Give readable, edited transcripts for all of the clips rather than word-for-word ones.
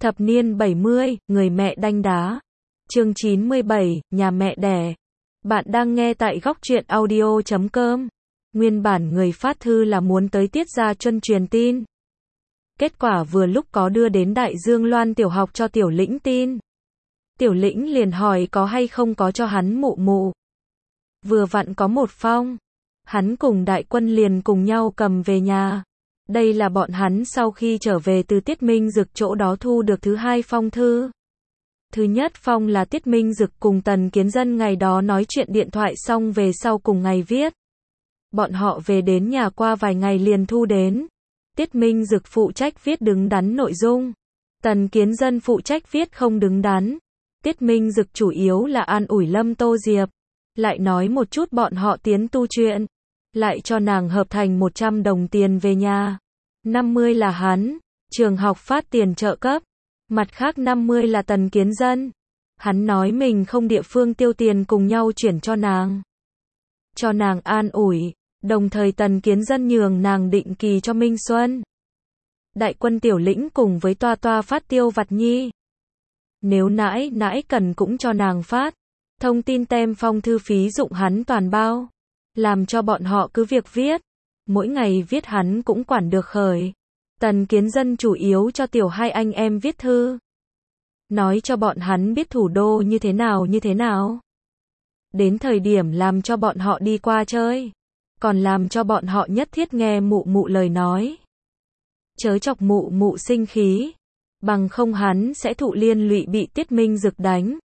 Thập niên 70, người mẹ đanh đá. Chương 97, nhà mẹ đẻ. Bạn đang nghe tại góc truyện audio.com. Nguyên bản người phát thư là muốn tới Tiết Gia Chuân truyền tin. Kết quả vừa lúc có đưa đến Đại Dương Loan tiểu học cho Tiểu Lĩnh tin. Tiểu Lĩnh liền hỏi có hay không có cho hắn mụ mụ. Vừa vặn có một phong. Hắn cùng Đại Quân liền cùng nhau cầm về nhà. Đây là bọn hắn sau khi trở về từ Tiết Minh Dực chỗ đó thu được thứ hai phong thư. Thứ nhất phong là Tiết Minh Dực cùng Tần Kiến Dân ngày đó nói chuyện điện thoại xong về sau cùng ngày viết. Bọn họ về đến nhà qua vài ngày liền thu đến. Tiết Minh Dực phụ trách viết đứng đắn nội dung. Tần Kiến Dân phụ trách viết không đứng đắn. Tiết Minh Dực chủ yếu là an ủi Lâm Tô Diệp. Lại nói một chút bọn họ tiến tu chuyện. Lại cho nàng hợp thành 100 đồng tiền về nhà. 50 là hắn, trường học phát tiền trợ cấp. Mặt khác 50 là Tần Kiến Dân. Hắn nói mình không địa phương tiêu tiền cùng nhau chuyển cho nàng. Cho nàng an ủi, đồng thời Tần Kiến Dân nhường nàng định kỳ cho Minh Xuân. Đại Quân Tiểu Lĩnh cùng với Toa Toa phát tiêu vặt nhi. Nếu nãi cần cũng cho nàng phát. Thông tin tem phong thư phí dụng hắn toàn bao. Làm cho bọn họ cứ việc viết. Mỗi ngày viết hắn cũng quản được khởi. Tần Kiến Dân chủ yếu cho tiểu hai anh em viết thư. Nói cho bọn hắn biết thủ đô như thế nào. Đến thời điểm làm cho bọn họ đi qua chơi. Còn làm cho bọn họ nhất thiết nghe mụ mụ lời nói. Chớ chọc mụ mụ sinh khí. Bằng không hắn sẽ thụ liên lụy bị Tiết Minh Dực đánh.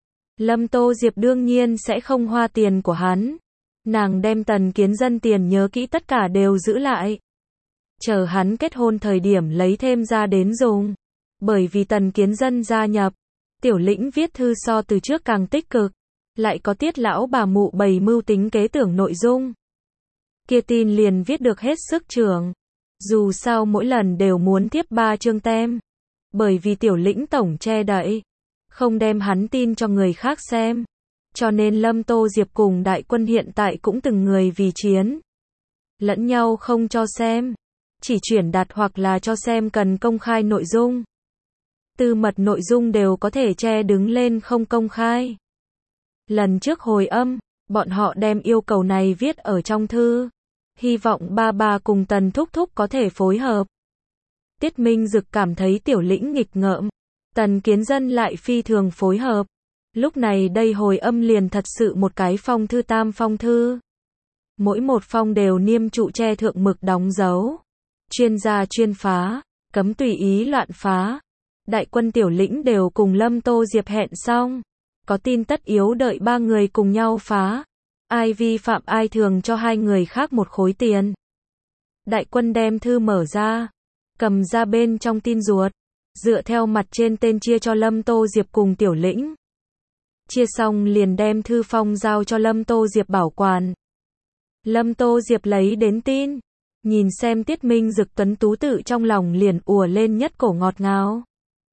Lâm Tô Diệp đương nhiên sẽ không hoa tiền của hắn. Nàng đem Tần Kiến Dân tiền nhớ kỹ tất cả đều giữ lại. Chờ hắn kết hôn thời điểm lấy thêm ra đến dùng. Bởi vì Tần Kiến Dân gia nhập, Tiểu Lĩnh viết thư so từ trước càng tích cực. Lại có Tiết lão bà mụ bày mưu tính kế tưởng nội dung. Kia tin liền viết được hết sức trưởng. Dù sao mỗi lần đều muốn tiếp 3 chương tem. Bởi vì Tiểu Lĩnh tổng che đậy. Không đem hắn tin cho người khác xem. Cho nên Lâm Tô Diệp cùng Đại Quân hiện tại cũng từng người vì chiến. Lẫn nhau không cho xem. Chỉ chuyển đạt hoặc là cho xem cần công khai nội dung. Tư mật nội dung đều có thể che đứng lên không công khai. Lần trước hồi âm, bọn họ đem yêu cầu này viết ở trong thư. Hy vọng ba cùng Tần Thúc Thúc có thể phối hợp. Tiết Minh Dực cảm thấy Tiểu Lĩnh nghịch ngợm. Tần Kiến Dân lại phi thường phối hợp. Lúc này đây hồi âm liền thật sự một cái phong thư tam phong thư. Mỗi một phong đều niêm trụ che thượng mực đóng dấu. Chuyên gia chuyên phá, cấm tùy ý loạn phá. Đại Quân Tiểu Lĩnh đều cùng Lâm Tô Diệp hẹn xong. Có tin tất yếu đợi 3 người cùng nhau phá. Ai vi phạm ai thường cho 2 người khác một khối tiền. Đại Quân đem thư mở ra. Cầm ra bên trong tin ruột. Dựa theo mặt trên tên chia cho Lâm Tô Diệp cùng Tiểu Lĩnh. Chia xong liền đem thư phong giao cho Lâm Tô Diệp bảo quản. Lâm Tô Diệp lấy đến tin. Nhìn xem Tiết Minh Dực tuấn tú tự trong lòng liền ùa lên nhất cổ ngọt ngào.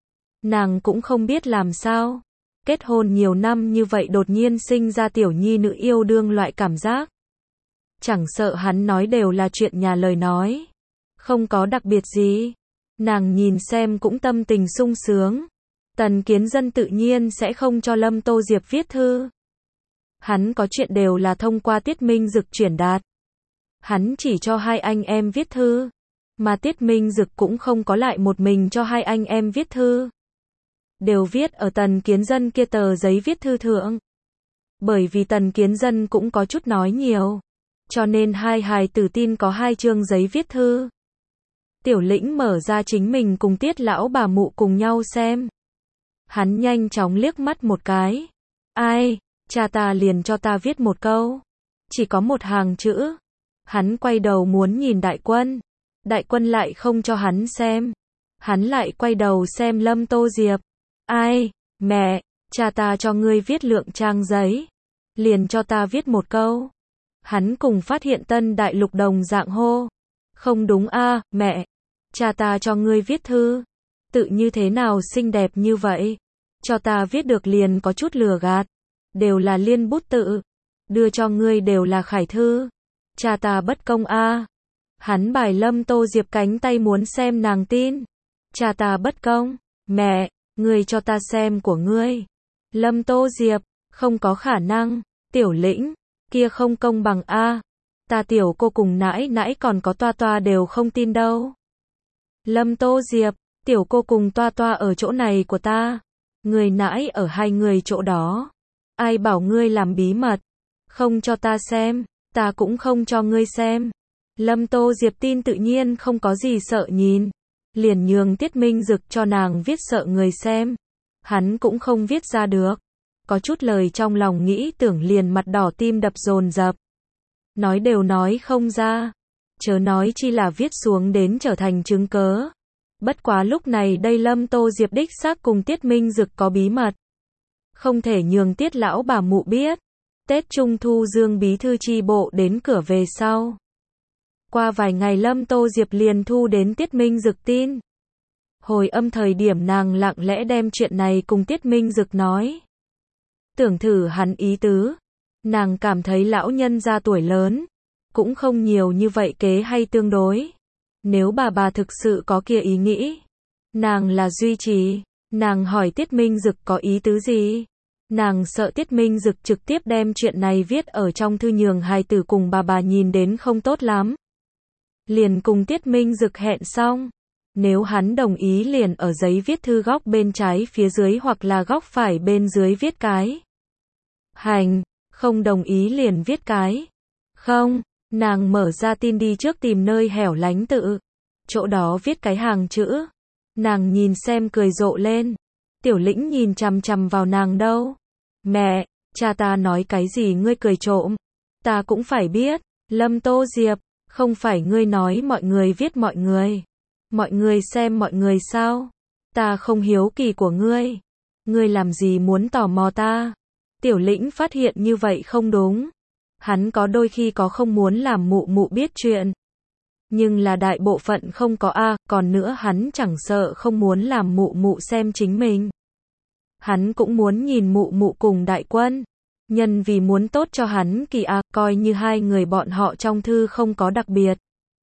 Nàng cũng không biết làm sao. Kết hôn nhiều năm như vậy đột nhiên sinh ra tiểu nhi nữ yêu đương loại cảm giác. Chẳng sợ hắn nói đều là chuyện nhà lời nói. Không có đặc biệt gì. Nàng nhìn xem cũng tâm tình sung sướng. Tần Kiến Dân tự nhiên sẽ không cho Lâm Tô Diệp viết thư. Hắn có chuyện đều là thông qua Tiết Minh Dực chuyển đạt. Hắn chỉ cho 2 anh em viết thư. Mà Tiết Minh Dực cũng không có lại một mình cho 2 anh em viết thư. Đều viết ở Tần Kiến Dân kia tờ giấy viết thư thượng. Bởi vì Tần Kiến Dân cũng có chút nói nhiều. Cho nên 2 hài tử tin có 2 chương giấy viết thư. Tiểu Lĩnh mở ra chính mình cùng Tiết lão bà mụ cùng nhau xem. Hắn nhanh chóng liếc mắt một cái. Ai, cha ta liền cho ta viết một câu. Chỉ có một hàng chữ. Hắn quay đầu muốn nhìn Đại Quân. Đại Quân lại không cho hắn xem. Hắn lại quay đầu xem Lâm Tô Diệp. Ai, mẹ, cha ta cho ngươi viết lượng trang giấy. Liền cho ta viết một câu. Hắn cùng phát hiện Tân Đại Lục đồng dạng hô. Không đúng a, mẹ. Cha ta cho ngươi viết thư. Tự như thế nào xinh đẹp như vậy. Cho ta viết được liền có chút lừa gạt. Đều là liên bút tự. Đưa cho ngươi đều là khải thư. Cha ta bất công a. Hắn bài Lâm Tô Diệp cánh tay muốn xem nàng tin. Cha ta bất công. Mẹ, ngươi cho ta xem của ngươi. Lâm Tô Diệp, không có khả năng. Tiểu Lĩnh, kia không công bằng a. Ta tiểu cô cùng nãi nãi còn có toa toa đều không tin đâu. Lâm Tô Diệp, tiểu cô cùng toa toa ở chỗ này của ta. Người nãi ở hai người chỗ đó. Ai bảo ngươi làm bí mật? Không cho ta xem, ta cũng không cho ngươi xem. Lâm Tô Diệp tin tự nhiên không có gì sợ nhìn. Liền nhường Tiết Minh Dực cho nàng viết sợ người xem. Hắn cũng không viết ra được. Có chút lời trong lòng nghĩ tưởng liền mặt đỏ tim đập dồn dập. Nói đều nói không ra. Chớ nói chi là viết xuống đến trở thành chứng cớ. Bất quá lúc này đây Lâm Tô Diệp đích xác cùng Tiết Minh Dực có bí mật. Không thể nhường Tiết lão bà mụ biết. Tết Trung Thu Dương bí thư chi bộ đến cửa về sau. Qua vài ngày Lâm Tô Diệp liền thu đến Tiết Minh Dực tin. Hồi âm thời điểm nàng lặng lẽ đem chuyện này cùng Tiết Minh Dực nói. Tưởng thử hắn ý tứ. Nàng cảm thấy lão nhân ra tuổi lớn. Cũng không nhiều như vậy kế hay tương đối. Nếu bà thực sự có kia ý nghĩ. Nàng là duy trì. Nàng hỏi Tiết Minh Dực có ý tứ gì. Nàng sợ Tiết Minh Dực trực tiếp đem chuyện này viết ở trong thư nhường hài tử cùng bà nhìn đến không tốt lắm. Liền cùng Tiết Minh Dực hẹn xong. Nếu hắn đồng ý liền ở giấy viết thư góc bên trái phía dưới hoặc là góc phải bên dưới viết cái hành, không đồng ý liền viết cái không. Nàng mở ra tin đi trước tìm nơi hẻo lánh tự. Chỗ đó viết cái hàng chữ. Nàng nhìn xem cười rộ lên. Tiểu Lĩnh nhìn chằm chằm vào nàng đâu. Mẹ, cha ta nói cái gì ngươi cười trộm. Ta cũng phải biết. Lâm Tô Diệp, không phải ngươi nói mọi người viết mọi người. Mọi người xem mọi người sao? Ta không hiếu kỳ của ngươi. Ngươi làm gì muốn tò mò ta? Tiểu Lĩnh phát hiện như vậy không đúng. Hắn có đôi khi có không muốn làm mụ mụ biết chuyện. Nhưng là đại bộ phận không có a, còn nữa hắn chẳng sợ không muốn làm mụ mụ xem chính mình. Hắn cũng muốn nhìn mụ mụ cùng Đại Quân. Nhân vì muốn tốt cho hắn kỳ a, coi như hai người bọn họ trong thư không có đặc biệt.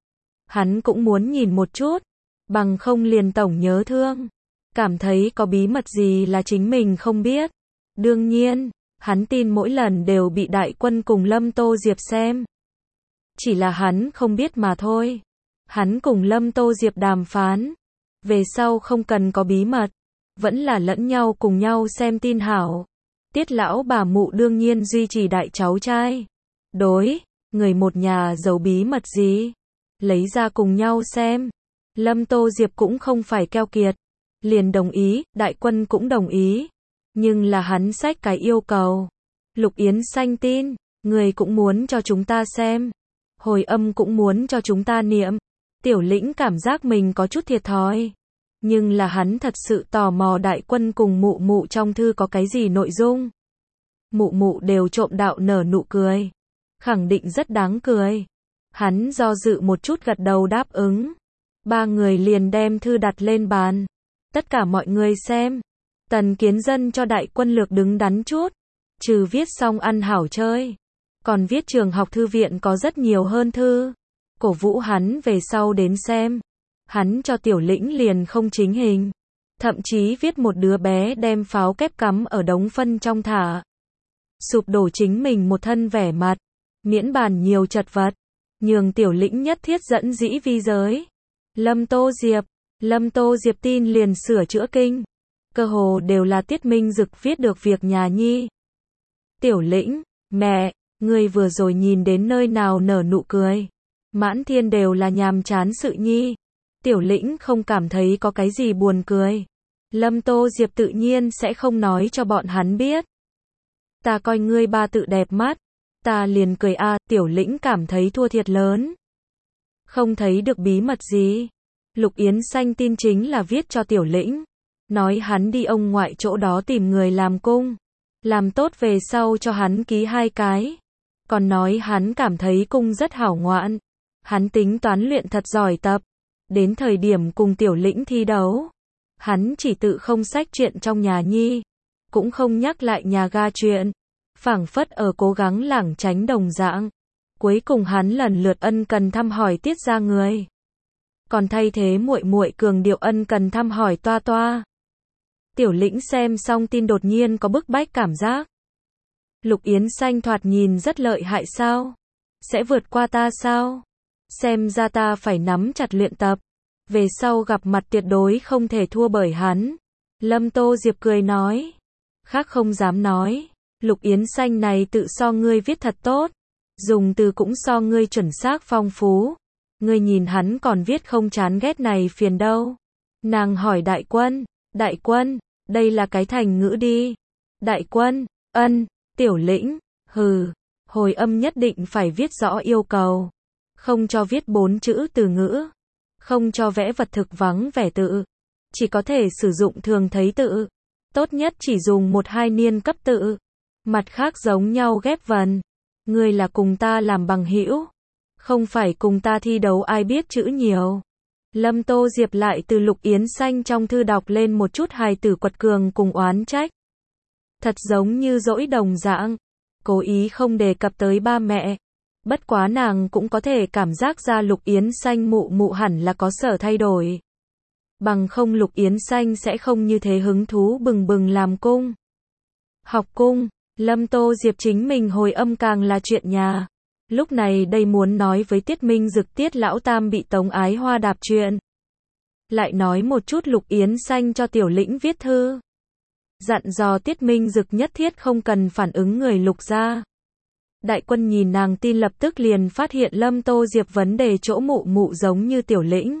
Hắn cũng muốn nhìn một chút. Bằng không liền tổng nhớ thương. Cảm thấy có bí mật gì là chính mình không biết. Đương nhiên, hắn tin mỗi lần đều bị Đại Quân cùng Lâm Tô Diệp xem. Chỉ là hắn không biết mà thôi. Hắn cùng Lâm Tô Diệp đàm phán. Về sau không cần có bí mật. Vẫn là lẫn nhau cùng nhau xem tin hảo. Tiết lão bà mụ đương nhiên duy trì đại cháu trai. Đối, người một nhà giấu bí mật gì. Lấy ra cùng nhau xem. Lâm Tô Diệp cũng không phải keo kiệt. Liền đồng ý, Đại Quân cũng đồng ý. Nhưng là hắn xách cái yêu cầu. Lục Yến Xanh tin, người cũng muốn cho chúng ta xem. Hồi âm cũng muốn cho chúng ta niệm. Tiểu Lĩnh cảm giác mình có chút thiệt thòi. Nhưng là hắn thật sự tò mò Đại Quân cùng mụ mụ trong thư có cái gì nội dung. Mụ mụ đều trộm đạo nở nụ cười. Khẳng định rất đáng cười. Hắn do dự một chút gật đầu đáp ứng. Ba người liền đem thư đặt lên bàn. Tất cả mọi người xem. Tần Kiến Dân cho Đại Quân lược đứng đắn chút. Trừ viết xong ăn hảo chơi. Còn viết trường học thư viện có rất nhiều hơn thư. Cổ vũ hắn về sau đến xem. Hắn cho Tiểu Lĩnh liền không chính hình. Thậm chí viết một đứa bé đem pháo kép cắm ở đống phân trong thả. Sụp đổ chính mình một thân vẻ mặt. Miễn bàn nhiều chật vật. Nhường Tiểu Lĩnh nhất thiết dẫn dĩ vi giới. Lâm Tô Diệp tin liền sửa chữa kinh. Cơ hồ đều là Tiết Minh Dực viết được việc nhà nhi. Tiểu Lĩnh, mẹ, ngươi vừa rồi nhìn đến nơi nào nở nụ cười. Mãn thiên đều là nhàm chán sự nhi. Tiểu Lĩnh không cảm thấy có cái gì buồn cười. Lâm Tô Diệp tự nhiên sẽ không nói cho bọn hắn biết. Ta coi ngươi ba tự đẹp mắt. Ta liền cười a. Tiểu Lĩnh cảm thấy thua thiệt lớn. Không thấy được bí mật gì. Lục Yến Xanh tin chính là viết cho Tiểu Lĩnh. Nói hắn đi ông ngoại chỗ đó tìm người làm cung. Làm tốt về sau cho hắn ký 2 cái. Còn nói hắn cảm thấy cung rất hảo ngoạn. Hắn tính toán luyện thật giỏi tập. Đến thời điểm cùng Tiểu Lĩnh thi đấu. Hắn chỉ tự không sách chuyện trong nhà nhi. Cũng không nhắc lại nhà ga chuyện. Phảng phất ở cố gắng lảng tránh đồng dạng. Cuối cùng hắn lần lượt ân cần thăm hỏi Tiết ra người. Còn thay thế muội muội cường điệu ân cần thăm hỏi Toa Toa. Tiểu Lĩnh xem xong tin đột nhiên có bức bách cảm giác. Lục Yến Xanh thoạt nhìn rất lợi hại sao? Sẽ vượt qua ta sao? Xem ra ta phải nắm chặt luyện tập. Về sau gặp mặt tuyệt đối không thể thua bởi hắn. Lâm Tô Diệp cười nói. Khác không dám nói. Lục Yến Xanh này tự so ngươi viết thật tốt. Dùng từ cũng so ngươi chuẩn xác phong phú. Ngươi nhìn hắn còn viết không chán ghét này phiền đâu. Nàng hỏi Đại Quân, đây là cái thành ngữ đi. Đại Quân, ân, Tiểu Lĩnh, hừ, hồi âm nhất định phải viết rõ yêu cầu. Không cho viết 4 chữ từ ngữ. Không cho vẽ vật thực vắng vẻ tự. Chỉ có thể sử dụng thường thấy tự. Tốt nhất chỉ dùng 1-2 niên cấp tự. Mặt khác giống nhau ghép vần. Ngươi là cùng ta làm bằng hữu. Không phải cùng ta thi đấu ai biết chữ nhiều. Lâm Tô Diệp lại từ Lục Yến Xanh trong thư đọc lên một chút hài tử quật cường cùng oán trách. Thật giống như dỗi đồng dạng. Cố ý không đề cập tới ba mẹ. Bất quá nàng cũng có thể cảm giác ra Lục Yến Xanh mụ mụ hẳn là có sở thay đổi. Bằng không Lục Yến Xanh sẽ không như thế hứng thú bừng bừng làm cung. Học cung, Lâm Tô Diệp chính mình hồi âm càng là chuyện nhà. Lúc này đây muốn nói với Tiết Minh Dực Tiết Lão Tam bị Tống Ái Hoa đạp chuyện. Lại nói một chút Lục Yến Xanh cho Tiểu Lĩnh viết thư. Dặn dò Tiết Minh Dực nhất thiết không cần phản ứng người Lục gia. Đại Quân nhìn nàng tin lập tức liền phát hiện Lâm Tô Diệp vấn đề chỗ mụ mụ giống như Tiểu Lĩnh.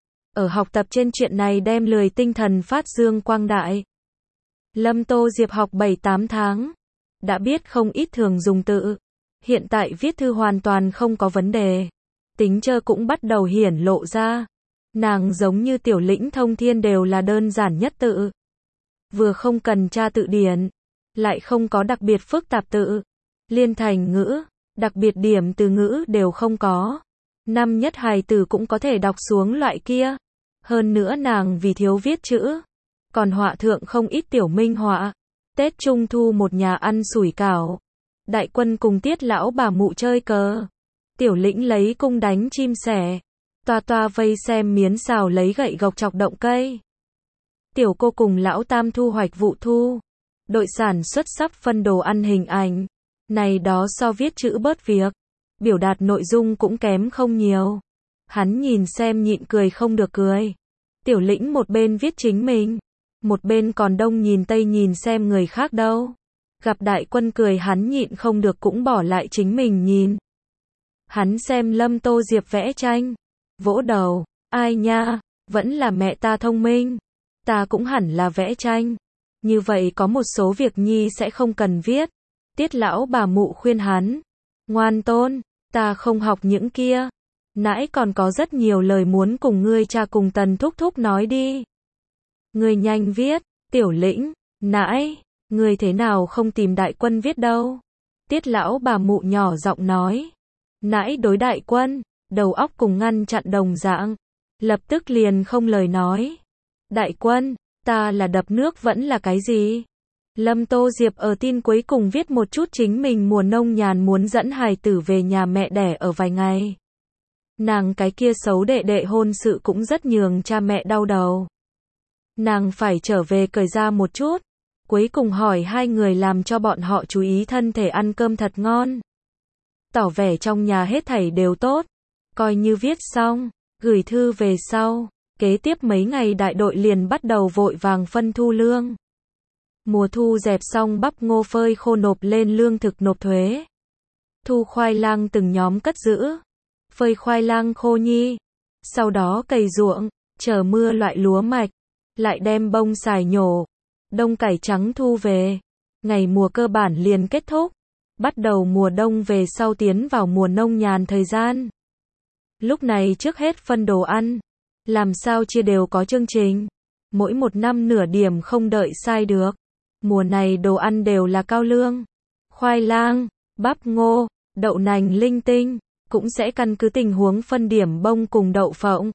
Ở học tập trên chuyện này đem lười tinh thần phát dương quang đại. Lâm Tô Diệp học 7-8 tháng. Đã biết không ít thường dùng tự. Hiện tại viết thư hoàn toàn không có vấn đề. Tính chơ cũng bắt đầu hiển lộ ra. Nàng giống như Tiểu Lĩnh thông thiên đều là đơn giản nhất tự. Vừa không cần tra tự điển. Lại không có đặc biệt phức tạp tự. Liên thành ngữ, đặc biệt điểm từ ngữ đều không có. Năm nhất hài tử cũng có thể đọc xuống loại kia. Hơn nữa nàng vì thiếu viết chữ. Còn họa thượng không ít tiểu minh họa. Tết Trung Thu một nhà ăn sủi cảo. Đại Quân cùng Tiết lão bà mụ chơi cờ. Tiểu Lĩnh lấy cung đánh chim sẻ. Toa toa vây xem miến xào lấy gậy gộc chọc động cây. Tiểu cô cùng Lão Tam thu hoạch vụ thu. Đội sản xuất sắp phân đồ ăn hình ảnh. Này đó so viết chữ bớt việc. Biểu đạt nội dung cũng kém không nhiều. Hắn nhìn xem nhịn cười không được cười. Tiểu Lĩnh một bên viết chính mình. Một bên còn đông nhìn tây nhìn xem người khác đâu. Gặp Đại Quân cười hắn nhịn không được cũng bỏ lại chính mình nhìn. Hắn xem Lâm Tô Diệp vẽ tranh. Vỗ đầu. Ai nha, vẫn là mẹ ta thông minh. Ta cũng hẳn là vẽ tranh. Như vậy có một số việc nhi sẽ không cần viết. Tiết lão bà mụ khuyên hắn. Ngoan tôn, ta không học những kia. Nãy còn có rất nhiều lời muốn cùng ngươi cha cùng Tần thúc thúc nói đi. Ngươi nhanh viết, Tiểu Lĩnh, nãy, ngươi thế nào không tìm Đại Quân viết đâu. Tiết lão bà mụ nhỏ giọng nói. Nãy đối Đại Quân, đầu óc cùng ngăn chặn đồng dạng. Lập tức liền không lời nói. Đại Quân, ta là đập nước vẫn là cái gì? Lâm Tô Diệp ở tin cuối cùng viết một chút chính mình mùa nông nhàn muốn dẫn hài tử về nhà mẹ đẻ ở vài ngày. Nàng cái kia xấu đệ đệ hôn sự cũng rất nhường cha mẹ đau đầu. Nàng phải trở về cởi ra một chút. Cuối cùng hỏi hai người làm cho bọn họ chú ý thân thể ăn cơm thật ngon. Tỏ vẻ trong nhà hết thảy đều tốt. Coi như viết xong, gửi thư về sau. Kế tiếp mấy ngày đại đội liền bắt đầu vội vàng phân thu lương. Mùa thu dẹp xong bắp ngô phơi khô nộp lên lương thực nộp thuế. Thu khoai lang từng nhóm cất giữ. Phơi khoai lang khô nhi. Sau đó cày ruộng, chờ mưa loại lúa mạch. Lại đem bông xài nhổ. Đông cải trắng thu về. Ngày mùa cơ bản liền kết thúc. Bắt đầu mùa đông về sau tiến vào mùa nông nhàn thời gian. Lúc này trước hết phân đồ ăn. Làm sao chia đều có chương trình. Mỗi một năm nửa điểm không đợi sai được. Mùa này đồ ăn đều là cao lương. Khoai lang, bắp ngô, đậu nành linh tinh. Cũng sẽ căn cứ tình huống phân điểm bông cùng đậu phộng.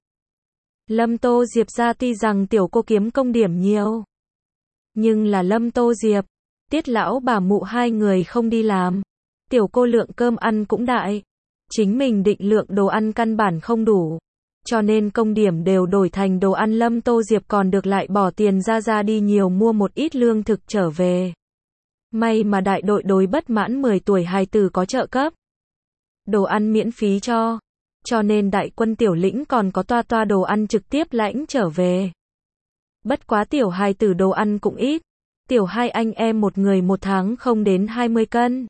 Lâm Tô Diệp ra tuy rằng tiểu cô kiếm công điểm nhiều. Nhưng là Lâm Tô Diệp, Tiết lão bà mụ hai người không đi làm. Tiểu cô lượng cơm ăn cũng đại. Chính mình định lượng đồ ăn căn bản không đủ. cho nên công điểm đều đổi thành đồ ăn. Lâm Tô Diệp còn được lại bỏ tiền ra đi nhiều mua một ít lương thực trở về. May mà đại đội đối bất mãn 10 tuổi hài tử có trợ cấp. Đồ ăn miễn phí cho nên đại quân tiểu lĩnh còn có toa đồ ăn trực tiếp lãnh trở về. Bất quá tiểu hài tử đồ ăn cũng ít. Tiểu hai anh em một người một tháng không đến 20 cân.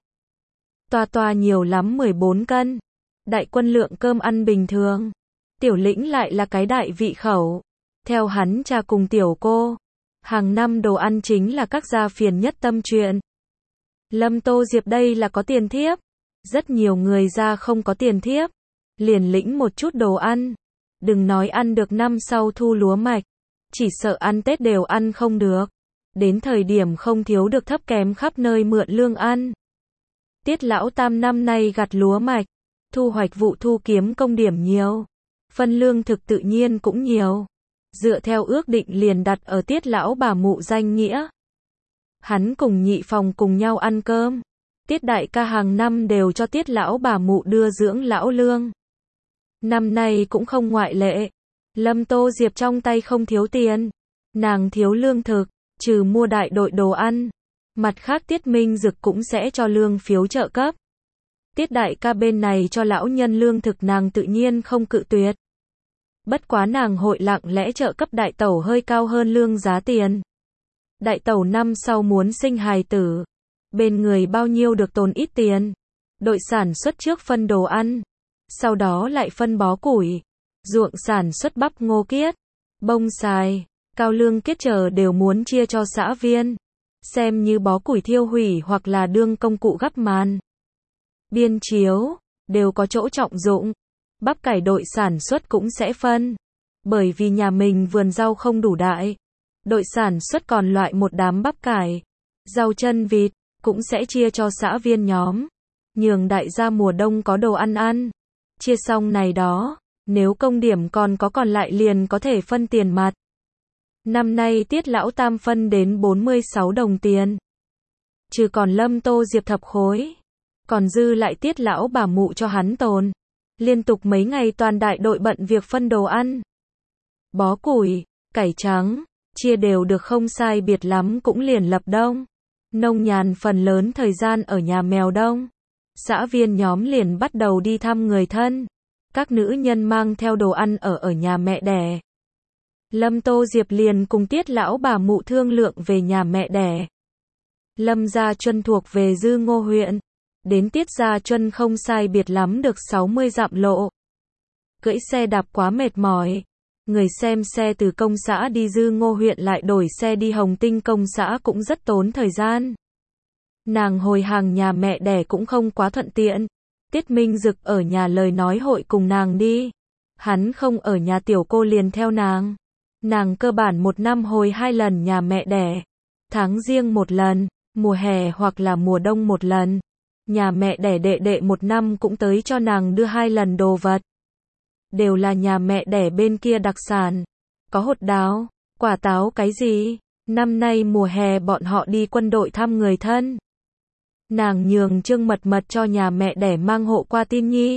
Toa nhiều lắm 14 cân. Đại quân lượng cơm ăn bình thường. Tiểu lĩnh lại là cái đại vị khẩu. Theo hắn cha cùng tiểu cô, hàng năm đồ ăn chính là các gia phiền nhất tâm chuyện. Lâm Tô Diệp đây là có tiền thiếp. Rất nhiều người ra không có tiền thiếp, liền lĩnh một chút đồ ăn. Đừng nói ăn được năm sau thu lúa mạch, chỉ sợ ăn Tết đều ăn không được. Đến thời điểm không thiếu được thấp kém khắp nơi mượn lương ăn. Tiết lão tam năm nay gặt lúa mạch, thu hoạch vụ thu kiếm công điểm nhiều. Phân lương thực tự nhiên cũng nhiều. Dựa theo ước định liền đặt ở Tiết lão bà mụ danh nghĩa. Hắn cùng nhị phòng cùng nhau ăn cơm. Tiết đại ca hàng năm đều cho Tiết lão bà mụ đưa dưỡng lão lương. Năm nay cũng không ngoại lệ. Lâm Tô Diệp trong tay không thiếu tiền. Nàng thiếu lương thực, trừ mua đại đội đồ ăn. Mặt khác Tiết Minh Dực cũng sẽ cho lương phiếu trợ cấp. Tiết đại ca bên này cho lão nhân lương thực nàng tự nhiên không cự tuyệt. Bất quá nàng hội lặng lẽ trợ cấp đại tẩu hơi cao hơn lương giá tiền. Đại tẩu năm sau muốn sinh hài tử. Bên người bao nhiêu được tồn ít tiền. Đội sản xuất trước phân đồ ăn. Sau đó lại phân bó củi. Ruộng sản xuất bắp ngô kiết, bông xài, cao lương kiết chờ đều muốn chia cho xã viên. Xem như bó củi thiêu hủy hoặc là đương công cụ gắp màn. Biên chiếu, đều có chỗ trọng dụng. Bắp cải đội sản xuất cũng sẽ phân. Bởi vì nhà mình vườn rau không đủ đại. Đội sản xuất còn loại một đám bắp cải, rau chân vịt, cũng sẽ chia cho xã viên nhóm. Nhường đại gia mùa đông có đồ ăn. Chia xong này đó, nếu công điểm còn lại liền có thể phân tiền mặt. Năm nay Tiết lão tam phân đến 46 đồng tiền. Trừ còn Lâm Tô Diệp thập khối. Còn dư lại Tiết lão bà mụ cho hắn tồn. Liên tục mấy ngày toàn đại đội bận việc phân đồ ăn. Bó củi, cải trắng, chia đều được không sai biệt lắm cũng liền lập đông. Nông nhàn phần lớn thời gian ở nhà mèo đông. Xã viên nhóm liền bắt đầu đi thăm người thân. Các nữ nhân mang theo đồ ăn ở nhà mẹ đẻ. Lâm Tô Diệp liền cùng Tiết lão bà mụ thương lượng về nhà mẹ đẻ. Lâm Gia Chuân thuộc về Dư Ngô huyện. Đến Tiết Gia Chuân không sai biệt lắm được 60 dặm lộ. Cưỡi xe đạp quá mệt mỏi. Người xem xe từ công xã đi Dư Ngô huyện lại đổi xe đi Hồng Tinh công xã cũng rất tốn thời gian. Nàng hồi hàng nhà mẹ đẻ cũng không quá thuận tiện. Tiết Minh Dực ở nhà lời nói hội cùng nàng đi. Hắn không ở nhà tiểu cô liền theo nàng. Nàng cơ bản một năm hồi 2 lần nhà mẹ đẻ. Tháng riêng một lần, mùa hè hoặc là mùa đông một lần. Nhà mẹ đẻ đệ một năm cũng tới cho nàng đưa 2 lần đồ vật. Đều là nhà mẹ đẻ bên kia đặc sản. Có hột đào, quả táo cái gì. Năm nay mùa hè bọn họ đi quân đội thăm người thân. Nàng nhường Trương Mật cho nhà mẹ đẻ mang hộ qua tin nhi.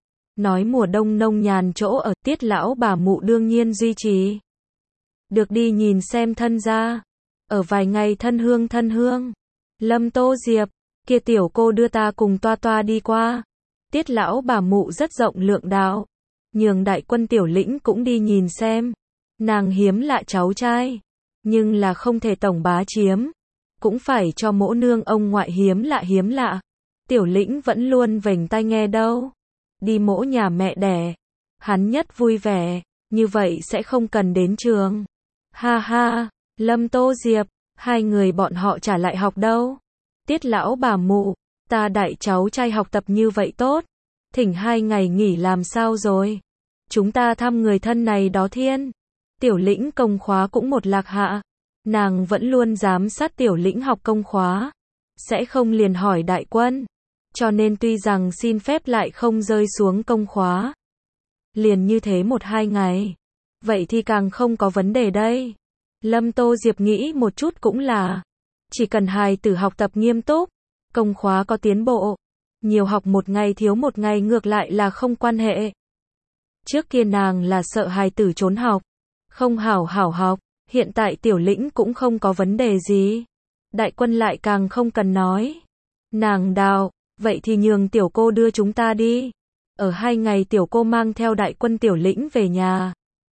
Nói mùa đông nông nhàn chỗ ở Tiết lão bà mụ đương nhiên duy trì. Được đi nhìn xem thân gia. Ở vài ngày thân hương. Lâm Tô Diệp, kia tiểu cô đưa ta cùng toa đi qua. Tiết lão bà mụ rất rộng lượng đạo. Nhường đại quân tiểu lĩnh cũng đi nhìn xem. Nàng hiếm lạ cháu trai. Nhưng là không thể tổng bá chiếm. Cũng phải cho mỗ nương ông ngoại hiếm lạ. Tiểu lĩnh vẫn luôn vểnh tai nghe đâu. Đi mỗ nhà mẹ đẻ. Hắn nhất vui vẻ. Như vậy sẽ không cần đến trường. Ha ha, Lâm Tô Diệp, 2 người bọn họ trả lại học đâu. Tiết lão bà mụ, ta đại cháu trai học tập như vậy tốt. Thỉnh 2 ngày nghỉ làm sao rồi? Chúng ta thăm người thân này đó thiên. Tiểu lĩnh công khóa cũng một lạc hạ. Nàng vẫn luôn giám sát tiểu lĩnh học công khóa. Sẽ không liền hỏi đại quân. Cho nên tuy rằng xin phép lại không rơi xuống công khóa. Liền như thế 1-2 ngày. Vậy thì càng không có vấn đề đây. Lâm Tô Diệp nghĩ một chút cũng là. Chỉ cần hài tử học tập nghiêm túc. Công khóa có tiến bộ. Nhiều học 1 ngày thiếu 1 ngày ngược lại là không quan hệ. Trước kia nàng là sợ hài tử trốn học, không hảo hảo học, hiện tại Tiểu Lĩnh cũng không có vấn đề gì. Đại Quân lại càng không cần nói. Nàng Đào, vậy thì nhường tiểu cô đưa chúng ta đi. Ở 2 ngày tiểu cô mang theo Đại Quân Tiểu Lĩnh về nhà.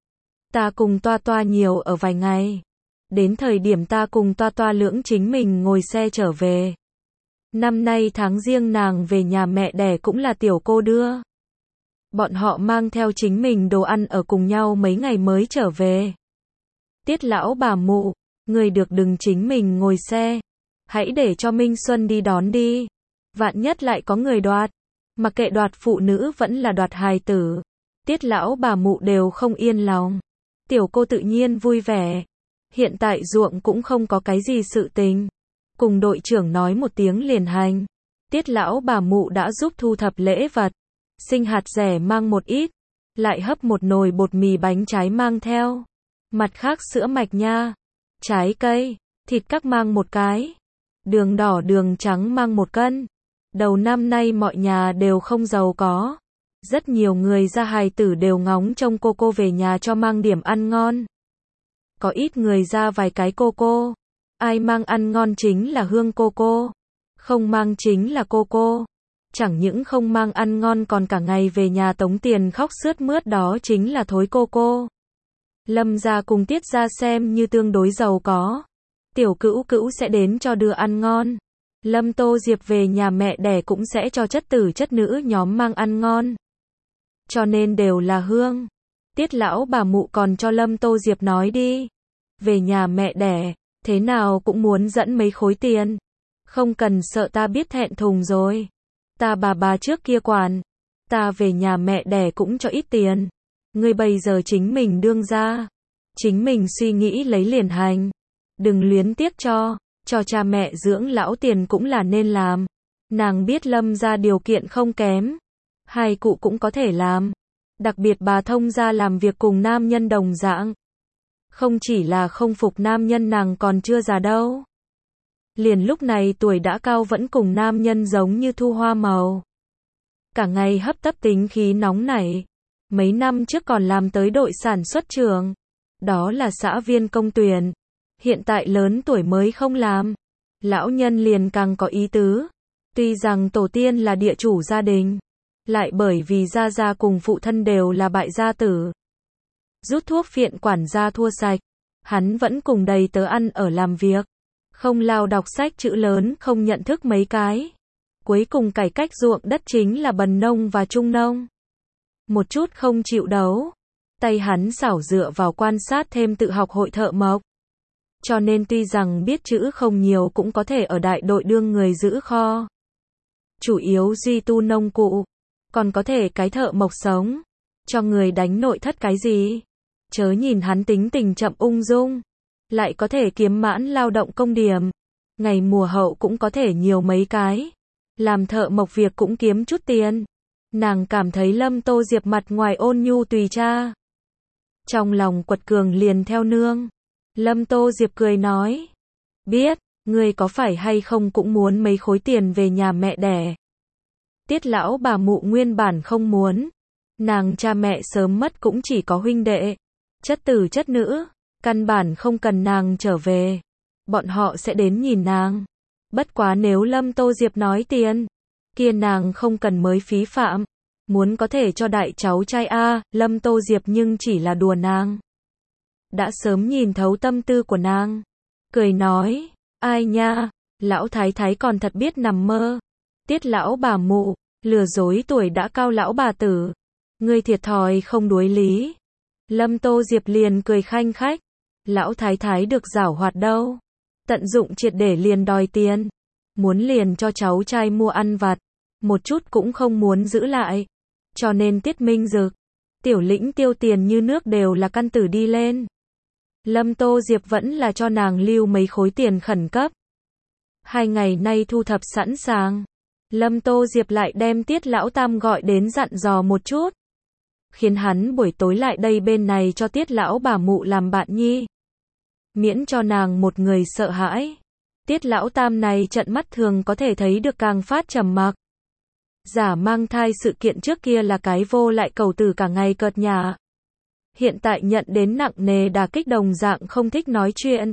Ta cùng Toa Toa nhiều ở vài ngày. Đến thời điểm ta cùng Toa Toa lưỡng chính mình ngồi xe trở về. Năm nay tháng Giêng nàng về nhà mẹ đẻ cũng là tiểu cô đưa. Bọn họ mang theo chính mình đồ ăn ở cùng nhau mấy ngày mới trở về. Tiết lão bà mụ, người được đừng chính mình ngồi xe. Hãy để cho Minh Xuân đi đón đi. Vạn nhất lại có người đoạt. Mặc kệ đoạt phụ nữ vẫn là đoạt hài tử. Tiết lão bà mụ đều không yên lòng. Tiểu cô tự nhiên vui vẻ. Hiện tại ruộng cũng không có cái gì sự tình. Cùng đội trưởng nói một tiếng liền hành. Tiết lão bà mụ đã giúp thu thập lễ vật. Sinh hạt rẻ mang một ít. Lại hấp một nồi bột mì bánh trái mang theo. Mặt khác sữa mạch nha. Trái cây, thịt các mang một cái. Đường đỏ đường trắng mang 1 cân. Đầu năm nay mọi nhà đều không giàu có. Rất nhiều người ra hài tử đều ngóng trông cô về nhà cho mang điểm ăn ngon. Có ít người ra vài cái cô. Ai mang ăn ngon chính là Hương cô. Không mang chính là cô. Chẳng những không mang ăn ngon còn cả ngày về nhà tống tiền khóc sướt mướt, đó chính là thối cô. Lâm gia cùng Tiết gia xem như tương đối giàu có. Tiểu Cữu Cữu sẽ đến cho đưa ăn ngon. Lâm Tô Diệp về nhà mẹ đẻ cũng sẽ cho chất tử chất nữ nhóm mang ăn ngon. Cho nên đều là Hương. Tiết lão bà mụ còn cho Lâm Tô Diệp nói đi. Về nhà mẹ đẻ, thế nào cũng muốn dẫn mấy khối tiền. Không cần sợ ta biết thẹn thùng rồi. Ta bà trước kia quản. Ta về nhà mẹ đẻ cũng cho ít tiền. Ngươi bây giờ chính mình đương ra. Chính mình suy nghĩ lấy liền hành. Đừng luyến tiếc cho cha mẹ dưỡng lão tiền cũng là nên làm. Nàng biết Lâm gia điều kiện không kém. Hai cụ cũng có thể làm. Đặc biệt bà Thông gia làm việc cùng nam nhân đồng dạng. Không chỉ là không phục nam nhân, nàng còn chưa già đâu. Liền lúc này tuổi đã cao vẫn cùng nam nhân giống như thu hoa màu. Cả ngày hấp tấp tính khí nóng nảy. Mấy năm trước còn làm tới đội sản xuất trường. Đó là xã viên công tuyển. Hiện tại lớn tuổi mới không làm. Lão nhân liền càng có ý tứ. Tuy rằng tổ tiên là địa chủ gia đình. Lại bởi vì gia gia cùng phụ thân đều là bại gia tử. Rút thuốc phiện quản gia thua sạch. Hắn vẫn cùng đầy tớ ăn ở làm việc. Không lao đọc sách chữ lớn, không nhận thức mấy cái. Cuối cùng cải cách ruộng đất chính là bần nông và trung nông. Một chút không chịu đấu. Tay hắn xảo dựa vào quan sát thêm tự học hội thợ mộc. Cho nên tuy rằng biết chữ không nhiều cũng có thể ở đại đội đương người giữ kho. Chủ yếu duy tu nông cụ. Còn có thể cái thợ mộc sống. Cho người đánh nội thất cái gì. Chớ nhìn hắn tính tình chậm ung dung. Lại có thể kiếm mãn lao động công điểm. Ngày mùa hậu cũng có thể nhiều mấy cái. Làm thợ mộc việc cũng kiếm chút tiền. Nàng cảm thấy Lâm Tô Diệp mặt ngoài ôn nhu tùy cha. Trong lòng quật cường liền theo nương. Lâm Tô Diệp cười nói. Biết, ngươi có phải hay không cũng muốn mấy khối tiền về nhà mẹ đẻ. Tiết lão bà mụ nguyên bản không muốn. Nàng cha mẹ sớm mất cũng chỉ có huynh đệ. Chất tử chất nữ. Căn bản không cần nàng trở về. Bọn họ sẽ đến nhìn nàng. Bất quá nếu Lâm Tô Diệp nói tiền. Kia nàng không cần mới phí phạm. Muốn có thể cho đại cháu trai a. Lâm Tô Diệp nhưng chỉ là đùa nàng. Đã sớm nhìn thấu tâm tư của nàng. Cười nói. Ai nha. Lão thái thái còn thật biết nằm mơ. Tiết lão bà mụ. Lừa dối tuổi đã cao lão bà tử. Ngươi thiệt thòi không đối lý. Lâm Tô Diệp liền cười khanh khách. Lão thái thái được giảo hoạt đâu. Tận dụng triệt để liền đòi tiền. Muốn liền cho cháu trai mua ăn vặt. Một chút cũng không muốn giữ lại. Cho nên Tiết Minh Dực. Tiểu Lĩnh tiêu tiền như nước đều là căn tử đi lên. Lâm Tô Diệp vẫn là cho nàng lưu mấy khối tiền khẩn cấp. 2 ngày nay thu thập sẵn sàng. Lâm Tô Diệp lại đem Tiết Lão Tam gọi đến dặn dò một chút. Khiến hắn buổi tối lại đây bên này cho Tiết Lão bà mụ làm bạn nhi. Miễn cho nàng một người sợ hãi. Tiết Lão Tam này trận mắt thường có thể thấy được càng phát trầm mặc. Giả mang thai sự kiện trước kia là cái vô lại cầu tử cả ngày cợt nhả. Hiện tại nhận đến nặng nề đả kích đồng dạng không thích nói chuyện.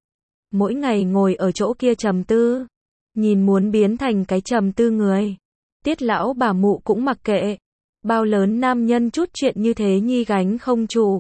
Mỗi ngày ngồi ở chỗ kia trầm tư. Nhìn muốn biến thành cái trầm tư người. Tiết lão bà mụ cũng mặc kệ. Bao lớn nam nhân chút chuyện như thế nhi gánh không trụ.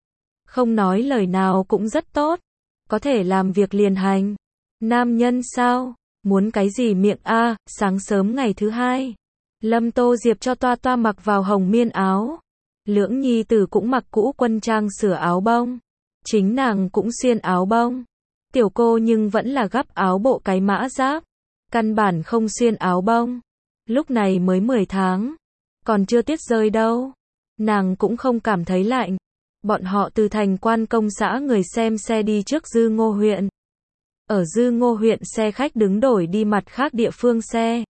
Không nói lời nào cũng rất tốt. Có thể làm việc liền hành. Nam nhân sao? Muốn cái gì miệng a? Sáng sớm ngày thứ hai. Lâm Tô Diệp cho Toa Toa mặc vào hồng miên áo. Lưỡng nhi tử cũng mặc cũ quân trang sửa áo bông. Chính nàng cũng xuyên áo bông. Tiểu cô nhưng vẫn là gấp áo bộ cái mã giáp. Căn bản không xuyên áo bông. Lúc này mới 10 tháng. Còn chưa tiết rơi đâu. Nàng cũng không cảm thấy lạnh. Bọn họ từ thành Quan Công xã người xem xe đi trước Dư Ngô huyện. Ở Dư Ngô huyện xe khách đứng đổi đi mặt khác địa phương xe.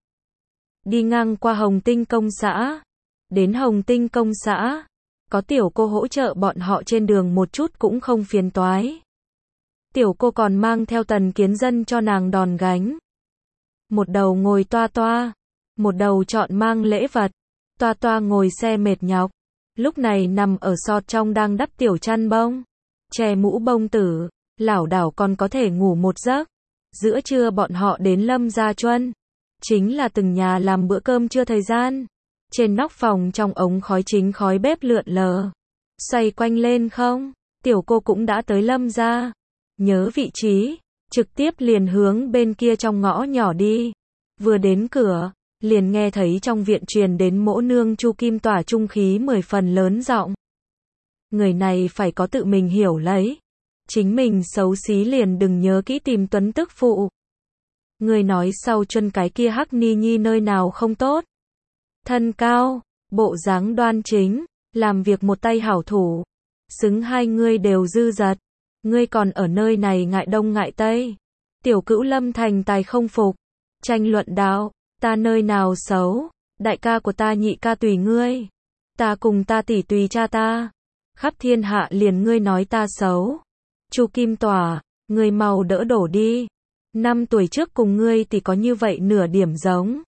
Đi ngang qua Hồng Tinh Công xã. Đến Hồng Tinh Công xã. Có tiểu cô hỗ trợ bọn họ trên đường một chút cũng không phiền toái. Tiểu cô còn mang theo Tần Kiến Dân cho nàng đòn gánh. Một đầu ngồi Toa Toa. Một đầu chọn mang lễ vật. Toa Toa ngồi xe mệt nhọc. Lúc này nằm ở sọt trong đang đắp tiểu chăn bông. Che mũ bông tử. Lảo đảo còn có thể ngủ một giấc. Giữa trưa bọn họ đến Lâm Gia Chuân. Chính là từng nhà làm bữa cơm trưa thời gian. Trên nóc phòng trong ống khói chính khói bếp lượn lờ. Xoay quanh lên không? Tiểu cô cũng đã tới Lâm Gia. Nhớ vị trí. Trực tiếp liền hướng bên kia trong ngõ nhỏ đi. Vừa đến cửa. Liền nghe thấy trong viện truyền đến mỗ nương Chu Kim Tỏa trung khí 10 phần lớn giọng. Người này phải có tự mình hiểu lấy. Chính mình xấu xí liền đừng nhớ kỹ tìm Tuấn tức phụ. Người nói sau chân cái kia Hắc Ni Nhi nơi nào không tốt. Thân cao, bộ dáng đoan chính, làm việc một tay hảo thủ. Xứng hai ngươi đều dư dật. Ngươi còn ở nơi này ngại đông ngại tây. Tiểu Cữu Lâm thành tài không phục. Tranh luận đạo, ta nơi nào xấu, đại ca của ta nhị ca tùy ngươi. Ta cùng ta tỷ tùy cha ta. Khắp thiên hạ liền ngươi nói ta xấu. Chu Kim Tỏa, ngươi mau đỡ đổ đi. 5 tuổi trước cùng ngươi thì có như vậy nửa điểm giống.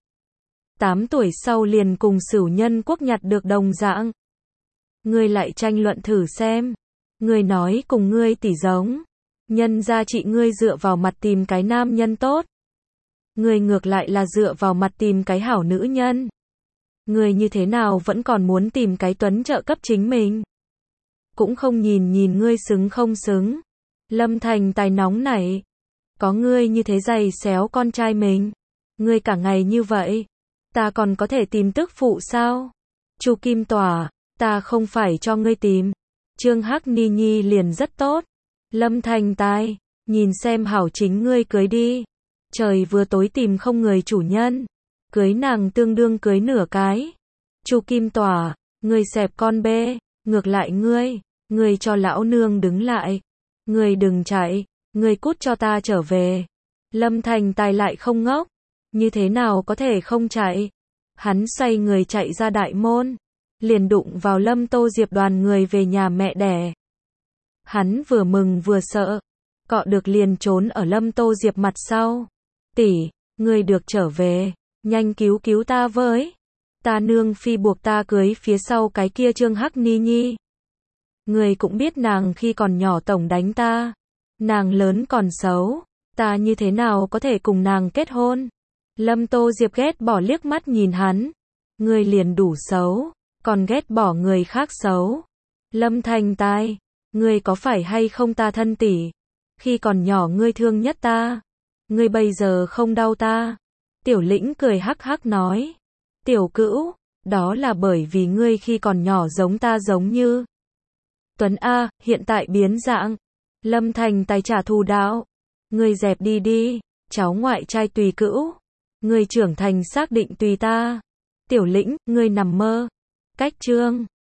8 tuổi sau liền cùng Sửu Nhân Quốc nhặt được đồng dạng. Ngươi lại tranh luận thử xem. Ngươi nói cùng ngươi tỷ giống. Nhân gia chị ngươi dựa vào mặt tìm cái nam nhân tốt. Ngươi ngược lại là dựa vào mặt tìm cái hảo nữ nhân. Ngươi như thế nào vẫn còn muốn tìm cái Tuấn trợ cấp chính mình. Cũng không nhìn nhìn ngươi xứng không xứng. Lâm Thành Tài nóng nảy. Có ngươi như thế giày xéo con trai mình. Ngươi cả ngày như vậy. Ta còn có thể tìm tức phụ sao? Chu Kim Tỏa, ta không phải cho ngươi tìm. Trương Hắc Ni Nhi liền rất tốt. Lâm Thành Tài, nhìn xem hảo chính ngươi cưới đi. Trời vừa tối tìm không người chủ nhân. Cưới nàng tương đương cưới nửa cái. Chu Kim Tỏa, ngươi xẹp con bê. Ngược lại ngươi cho lão nương đứng lại. Ngươi đừng chạy, ngươi cút cho ta trở về. Lâm Thành Tài lại không ngốc. Như thế nào có thể không chạy? Hắn xoay người chạy ra đại môn. Liền đụng vào Lâm Tô Diệp đoàn người về nhà mẹ đẻ. Hắn vừa mừng vừa sợ. Cọ được liền trốn ở Lâm Tô Diệp mặt sau. Tỷ, ngươi được trở về. Nhanh cứu cứu ta với. Ta nương phi buộc ta cưới phía sau cái kia Trương Hắc Ni Nhi. Ngươi cũng biết nàng khi còn nhỏ tổng đánh ta. Nàng lớn còn xấu. Ta như thế nào có thể cùng nàng kết hôn? Lâm Tô Diệp ghét bỏ liếc mắt nhìn hắn. Ngươi liền đủ xấu. Còn ghét bỏ người khác xấu. Lâm Thành Tài, ngươi có phải hay không ta thân tỷ? Khi còn nhỏ ngươi thương nhất ta. Ngươi bây giờ không đau ta. Tiểu Lĩnh cười hắc hắc nói. Tiểu Cữu, đó là bởi vì ngươi khi còn nhỏ giống ta giống như Tuấn A, hiện tại biến dạng. Lâm Thành Tài trả thù đạo. Ngươi dẹp đi đi, cháu ngoại trai tùy Cữu. Ngươi trưởng thành xác định tùy ta. Tiểu Lĩnh, ngươi nằm mơ. Cách Trương